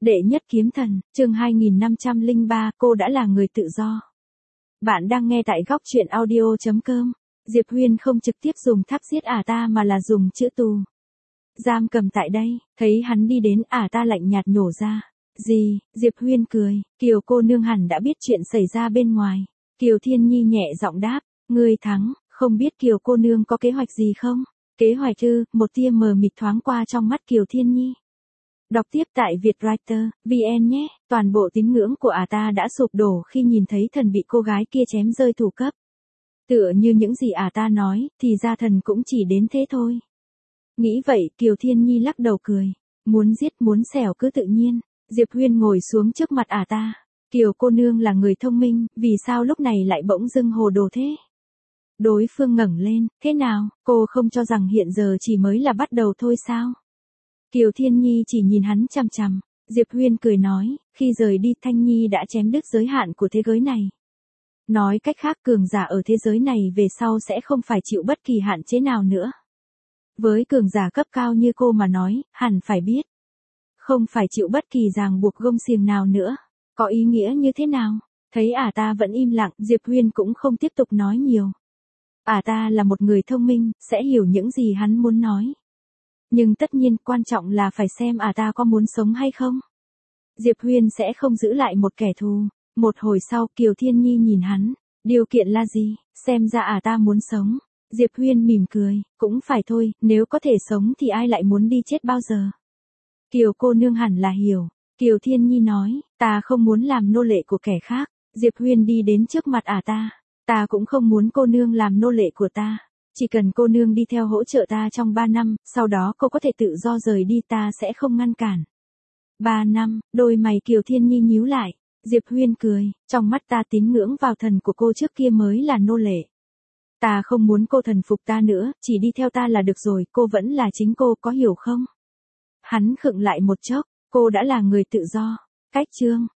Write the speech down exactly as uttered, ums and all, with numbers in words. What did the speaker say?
Đệ nhất kiếm thần, chương hai nghìn năm trăm lẻ ba, cô đã là người tự do. Bạn đang nghe tại góc truyện audio chấm com. Diệp Huyên không trực tiếp dùng tháp giết ả ta mà là dùng chữ tù giam cầm tại đây, thấy hắn đi đến ả ta lạnh nhạt nhổ ra. Gì, Diệp Huyên cười, Kiều cô nương hẳn đã biết chuyện xảy ra bên ngoài. Kiều Thiên Nhi nhẹ giọng đáp, ngươi thắng, không biết Kiều cô nương có kế hoạch gì không? Kế hoạch ư? Một tia mờ mịt thoáng qua trong mắt Kiều Thiên Nhi. Đọc tiếp tại Vietwriter, vê en nhé, toàn bộ tín ngưỡng của ả ta đã sụp đổ khi nhìn thấy thần bị cô gái kia chém rơi thủ cấp. Tựa như những gì ả ta nói, thì ra thần cũng chỉ đến thế thôi. Nghĩ vậy, Kiều Thiên Nhi lắc đầu cười, muốn giết muốn xẻo cứ tự nhiên. Diệp Huyên ngồi xuống trước mặt ả ta. Kiều cô nương là người thông minh, vì sao lúc này lại bỗng dưng hồ đồ thế? Đối phương ngẩng lên, thế nào, cô không cho rằng hiện giờ chỉ mới là bắt đầu thôi sao? Kiều Thiên Nhi chỉ nhìn hắn chằm chằm. Diệp Huyên cười nói, khi rời đi Thanh Nhi đã chém đứt giới hạn của thế giới này. Nói cách khác cường giả ở thế giới này về sau sẽ không phải chịu bất kỳ hạn chế nào nữa. Với cường giả cấp cao như cô mà nói, hẳn phải biết. Không phải chịu bất kỳ ràng buộc gông xiềng nào nữa. Có ý nghĩa như thế nào? Thấy ả ta vẫn im lặng, Diệp Huyên cũng không tiếp tục nói nhiều. Ả ta là một người thông minh, sẽ hiểu những gì hắn muốn nói. Nhưng tất nhiên quan trọng là phải xem ả ta có muốn sống hay không. Diệp Huyên sẽ không giữ lại một kẻ thù. Một hồi sau Kiều Thiên Nhi nhìn hắn. Điều kiện là gì? Xem ra ả ta muốn sống. Diệp Huyên mỉm cười. Cũng phải thôi, nếu có thể sống thì ai lại muốn đi chết bao giờ? Kiều cô nương hẳn là hiểu. Kiều Thiên Nhi nói, ta không muốn làm nô lệ của kẻ khác. Diệp Huyên đi đến trước mặt ả ta. Ta cũng không muốn cô nương làm nô lệ của ta. Chỉ cần cô nương đi theo hỗ trợ ta trong ba năm, sau đó cô có thể tự do rời đi ta sẽ không ngăn cản. Ba năm, đôi mày Kiều Thiên Nhi nhíu lại. Diệp Huyên cười, trong mắt ta tín ngưỡng vào thần của cô trước kia mới là nô lệ. Ta không muốn cô thần phục ta nữa, chỉ đi theo ta là được rồi, cô vẫn là chính cô, có hiểu không? Hắn khựng lại một chốc, cô đã là người tự do. Cách chương,